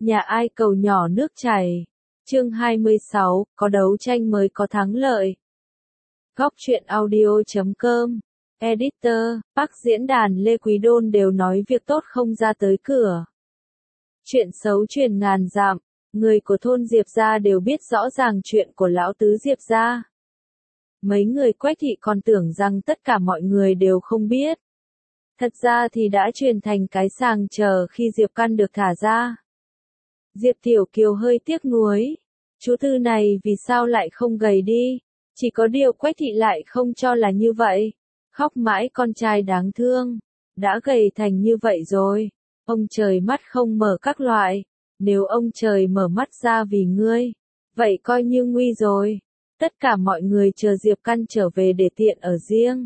Nhà ai cầu nhỏ nước chảy. Chương 26, có đấu tranh mới có thắng lợi. Góc truyện audio.com. Editor, Bắc diễn đàn Lê Quý Đôn đều nói việc tốt không ra tới cửa. Chuyện xấu truyền ngàn dặm, người của thôn Diệp gia đều biết rõ ràng chuyện của lão tứ Diệp gia. Mấy người Quách thị còn tưởng rằng tất cả mọi người đều không biết. Thật ra thì đã truyền thành cái sàng chờ khi Diệp Căn được thả ra. Diệp Tiểu Kiều hơi tiếc nuối. Chú Tư này vì sao lại không gầy đi? Chỉ có điều Quách thị lại không cho là như vậy. Khóc mãi con trai đáng thương. Đã gầy thành như vậy rồi. Ông trời mắt không mở các loại. Nếu ông trời mở mắt ra vì ngươi, vậy coi như nguy rồi. Tất cả mọi người chờ Diệp Căn trở về để tiện ở riêng.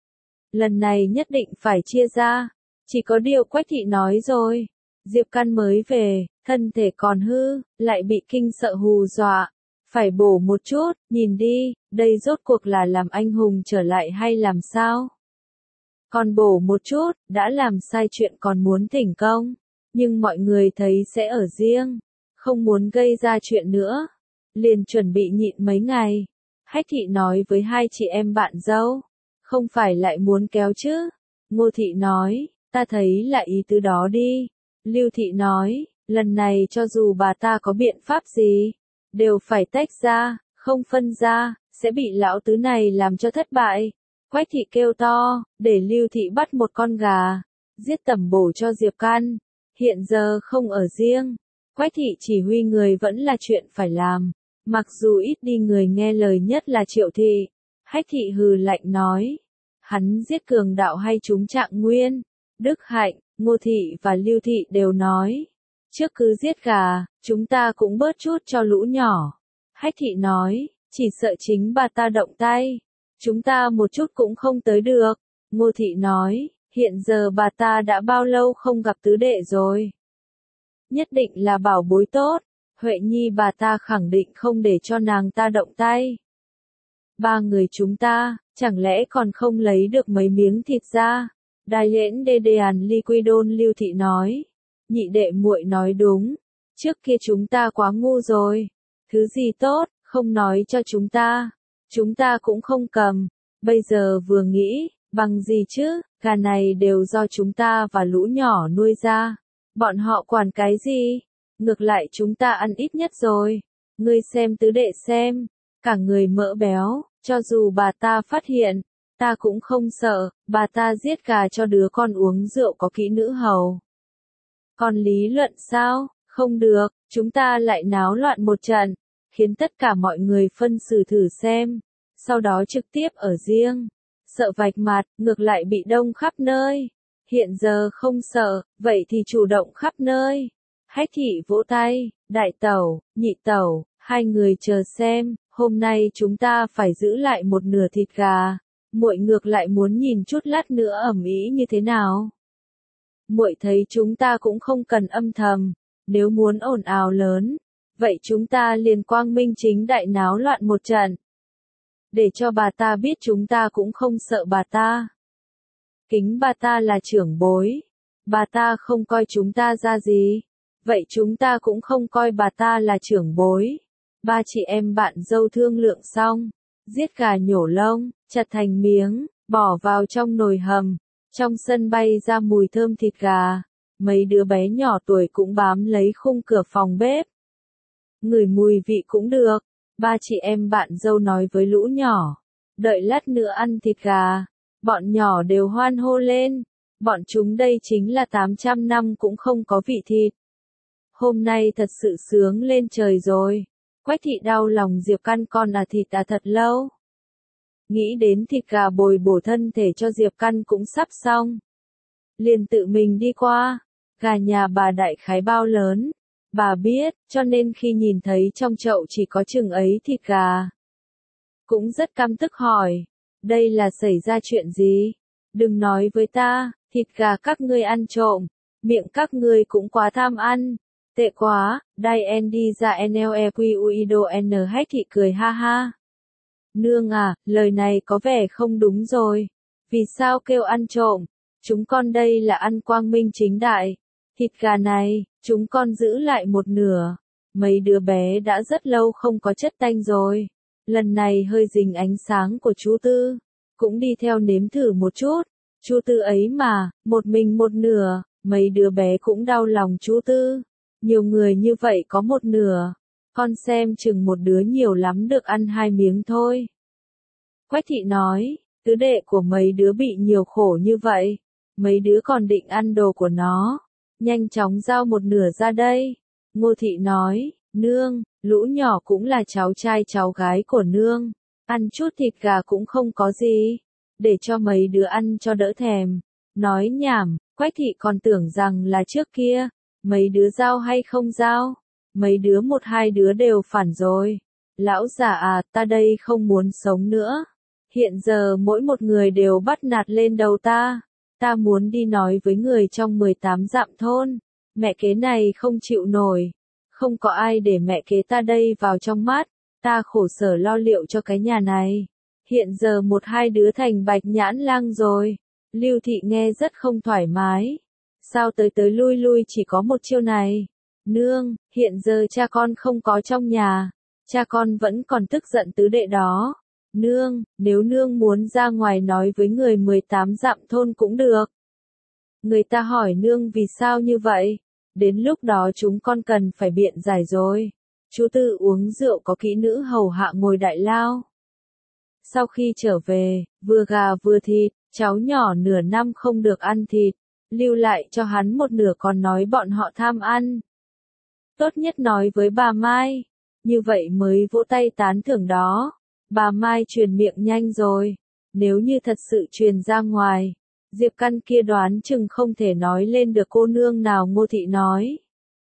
Lần này nhất định phải chia ra. Chỉ có điều Quách thị nói rồi. Diệp Căn mới về, thân thể còn hư, lại bị kinh sợ hù dọa. Phải bổ một chút, nhìn đi, đây rốt cuộc là làm anh hùng trở lại hay làm sao? Còn bổ một chút, đã làm sai chuyện còn muốn thỉnh công. Nhưng mọi người thấy sẽ ở riêng, không muốn gây ra chuyện nữa. Liền chuẩn bị nhịn mấy ngày. Hách thị nói với hai chị em bạn dâu. Không phải lại muốn kéo chứ? Ngô thị nói, ta thấy là ý tứ đó đi. Lưu thị nói, lần này cho dù bà ta có biện pháp gì, đều phải tách ra, không phân ra, sẽ bị lão tứ này làm cho thất bại. Quách thị kêu to, để Lưu thị bắt một con gà, giết tẩm bổ cho Diệp Căn. Hiện giờ không ở riêng, Quách thị chỉ huy người vẫn là chuyện phải làm. Mặc dù ít đi người nghe lời nhất là Triệu thị. Hách thị hừ lạnh nói, hắn giết Cường Đạo hay chúng Trạng Nguyên, Đức Hạnh, Ngô thị và Lưu thị đều nói, trước cứ giết gà, chúng ta cũng bớt chút cho lũ nhỏ. Hách thị nói, chỉ sợ chính bà ta động tay, chúng ta một chút cũng không tới được. Ngô thị nói, hiện giờ bà ta đã bao lâu không gặp tứ đệ rồi. Nhất định là bảo bối tốt, Huệ Nhi bà ta khẳng định không để cho nàng ta động tay. Ba người chúng ta, chẳng lẽ còn không lấy được mấy miếng thịt ra? Đài lễn đê đèn Ly Quy Đôn Lưu thị nói. Nhị đệ muội nói đúng. Trước kia chúng ta quá ngu rồi. Thứ gì tốt, không nói cho chúng ta. Chúng ta cũng không cầm. Bây giờ vừa nghĩ, bằng gì chứ, gà này đều do chúng ta và lũ nhỏ nuôi ra. Bọn họ quản cái gì? Ngược lại chúng ta ăn ít nhất rồi. Ngươi xem tứ đệ xem. Cả người mỡ béo, cho dù bà ta phát hiện. Ta cũng không sợ, bà ta giết gà cho đứa con uống rượu có kỹ nữ hầu. Còn lý luận sao? Không được, chúng ta lại náo loạn một trận, khiến tất cả mọi người phân xử thử xem, sau đó trực tiếp ở riêng. Sợ vạch mặt, ngược lại bị đông khắp nơi. Hiện giờ không sợ, vậy thì chủ động khắp nơi. Hách thị vỗ tay, đại tẩu, nhị tẩu, hai người chờ xem, hôm nay chúng ta phải giữ lại một nửa thịt gà. Muội ngược lại muốn nhìn chút lát nữa ẩm ý như thế nào. Muội thấy chúng ta cũng không cần âm thầm, nếu muốn ồn ào lớn, vậy chúng ta liền quang minh chính đại náo loạn một trận. Để cho bà ta biết chúng ta cũng không sợ bà ta. Kính bà ta là trưởng bối, bà ta không coi chúng ta ra gì, vậy chúng ta cũng không coi bà ta là trưởng bối. Ba chị em bạn dâu thương lượng xong. Giết gà nhổ lông, chặt thành miếng, bỏ vào trong nồi hầm. Trong sân bay ra mùi thơm thịt gà. Mấy đứa bé nhỏ tuổi cũng bám lấy khung cửa phòng bếp. Ngửi mùi vị cũng được. Ba chị em bạn dâu nói với lũ nhỏ. Đợi lát nữa ăn thịt gà. Bọn nhỏ đều hoan hô lên. Bọn chúng đây chính là 800 năm cũng không có vị thịt. Hôm nay thật sự sướng lên trời rồi. Quách thị đau lòng Diệp Căn con thịt thật lâu. Nghĩ đến thịt gà bồi bổ thân thể cho Diệp Căn cũng sắp xong. Liền tự mình đi qua. Gà nhà bà đại khái bao lớn. Bà biết, cho nên khi nhìn thấy trong chậu chỉ có chừng ấy thịt gà. Cũng rất căm tức hỏi. Đây là xảy ra chuyện gì? Đừng nói với ta, thịt gà các ngươi ăn trộm. Miệng các ngươi cũng quá tham ăn. Tệ quá, đai en đi ra NLEQUIDO N Hách thị cười ha ha. Nương à, lời này có vẻ không đúng rồi. Vì sao kêu ăn trộm? Chúng con đây là ăn quang minh chính đại. Thịt gà này, chúng con giữ lại một nửa. Mấy đứa bé đã rất lâu không có chất tanh rồi. Lần này hơi dính ánh sáng của chú Tư. Cũng đi theo nếm thử một chút. Chú Tư ấy mà, một mình một nửa, mấy đứa bé cũng đau lòng chú Tư. Nhiều người như vậy có một nửa. Con xem chừng một đứa nhiều lắm được ăn 2 miếng thôi. Quách thị nói, tứ đệ của mấy đứa bị nhiều khổ như vậy. Mấy đứa còn định ăn đồ của nó. Nhanh chóng giao một nửa ra đây. Ngô thị nói, nương, lũ nhỏ cũng là cháu trai cháu gái của nương. Ăn chút thịt gà cũng không có gì. Để cho mấy đứa ăn cho đỡ thèm. Nói nhảm, Quách thị còn tưởng rằng là trước kia. Mấy đứa giao hay không giao? Mấy đứa một hai đứa đều phản rồi. Lão già à, ta đây không muốn sống nữa. Hiện giờ mỗi một người đều bắt nạt lên đầu ta. Ta muốn đi nói với người trong 18 dặm thôn. Mẹ kế này không chịu nổi. Không có ai để mẹ kế ta đây vào trong mắt. Ta khổ sở lo liệu cho cái nhà này. Hiện giờ một hai đứa thành bạch nhãn lang rồi. Lưu thị nghe rất không thoải mái. Sao tới tới lui lui chỉ có một chiêu này? Nương, hiện giờ cha con không có trong nhà. Cha con vẫn còn tức giận tứ đệ đó. Nương, nếu nương muốn ra ngoài nói với người 18 dặm thôn cũng được. Người ta hỏi nương vì sao như vậy? Đến lúc đó chúng con cần phải biện giải rồi. Chú Tư uống rượu có kỹ nữ hầu hạ ngồi đại lao. Sau khi trở về, vừa gà vừa thịt, cháu nhỏ nửa năm không được ăn thịt. Lưu lại cho hắn một nửa còn nói bọn họ tham ăn. Tốt nhất nói với bà Mai. Như vậy mới vỗ tay tán thưởng đó. Bà Mai truyền miệng nhanh rồi. Nếu như thật sự truyền ra ngoài, Diệp Căn kia đoán chừng không thể nói lên được cô nương nào. Ngô thị nói.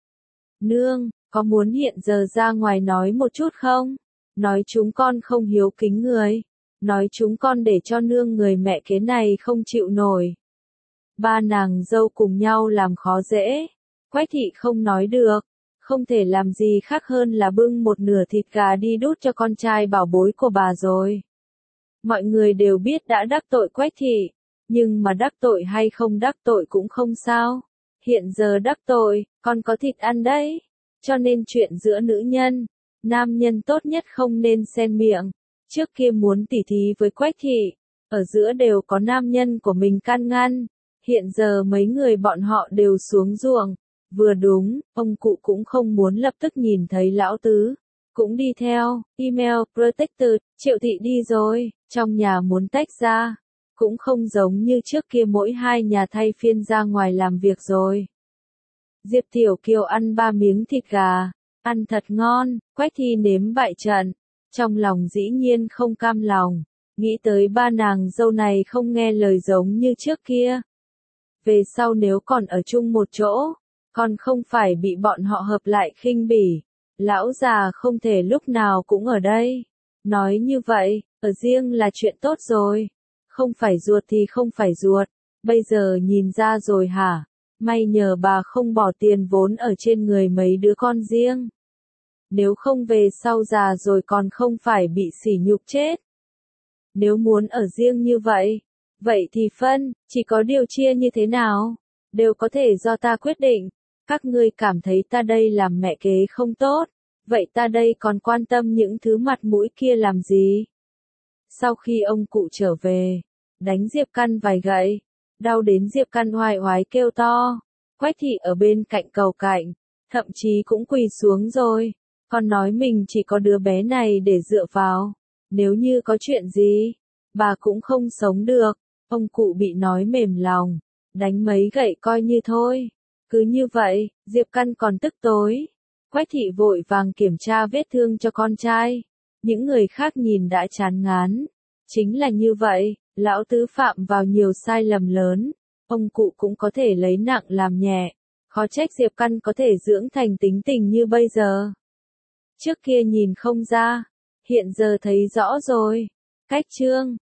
Nương, có muốn hiện giờ ra ngoài nói một chút không? Nói chúng con không hiếu kính người. Nói chúng con để cho nương người mẹ kế này không chịu nổi. Ba nàng dâu cùng nhau làm khó dễ. Quách thị không nói được. Không thể làm gì khác hơn là bưng một nửa thịt gà đi đút cho con trai bảo bối của bà rồi. Mọi người đều biết đã đắc tội Quách thị. Nhưng mà đắc tội hay không đắc tội cũng không sao. Hiện giờ đắc tội, con có thịt ăn đấy. Cho nên chuyện giữa nữ nhân, nam nhân tốt nhất không nên xen miệng. Trước kia muốn tỉ thí với Quách thị, ở giữa đều có nam nhân của mình can ngăn. Hiện giờ mấy người bọn họ đều xuống ruộng. Vừa đúng, ông cụ cũng không muốn lập tức nhìn thấy lão tứ. Cũng đi theo, email, protector, Triệu thị đi rồi, trong nhà muốn tách ra. Cũng không giống như trước kia mỗi hai nhà thay phiên ra ngoài làm việc rồi. Diệp Tiểu Kiều ăn 3 miếng thịt gà, ăn thật ngon, Quách thị nếm bại trận. Trong lòng dĩ nhiên không cam lòng, nghĩ tới ba nàng dâu này không nghe lời giống như trước kia. Về sau nếu còn ở chung một chỗ, còn không phải bị bọn họ hợp lại khinh bỉ. Lão già không thể lúc nào cũng ở đây. Nói như vậy, ở riêng là chuyện tốt rồi. Không phải ruột thì không phải ruột. Bây giờ nhìn ra rồi hả? May nhờ bà không bỏ tiền vốn ở trên người mấy đứa con riêng. Nếu không về sau già rồi còn không phải bị sỉ nhục chết. Nếu muốn ở riêng như vậy, vậy thì phân, chỉ có điều chia như thế nào, đều có thể do ta quyết định. Các ngươi cảm thấy ta đây làm mẹ kế không tốt, vậy ta đây còn quan tâm những thứ mặt mũi kia làm gì? Sau khi ông cụ trở về, đánh Diệp Căn vài gậy, đau đến Diệp Căn oai oái kêu to. Quách thị ở bên cạnh cầu cạnh, thậm chí cũng quỳ xuống rồi, còn nói mình chỉ có đứa bé này để dựa vào, nếu như có chuyện gì, bà cũng không sống được. Ông cụ bị nói mềm lòng, đánh mấy gậy coi như thôi. Cứ như vậy, Diệp Căn còn tức tối. Quách thị vội vàng kiểm tra vết thương cho con trai. Những người khác nhìn đã chán ngán. Chính là như vậy, lão tứ phạm vào nhiều sai lầm lớn. Ông cụ cũng có thể lấy nặng làm nhẹ. Khó trách Diệp Căn có thể dưỡng thành tính tình như bây giờ. Trước kia nhìn không ra, hiện giờ thấy rõ rồi. Cách chương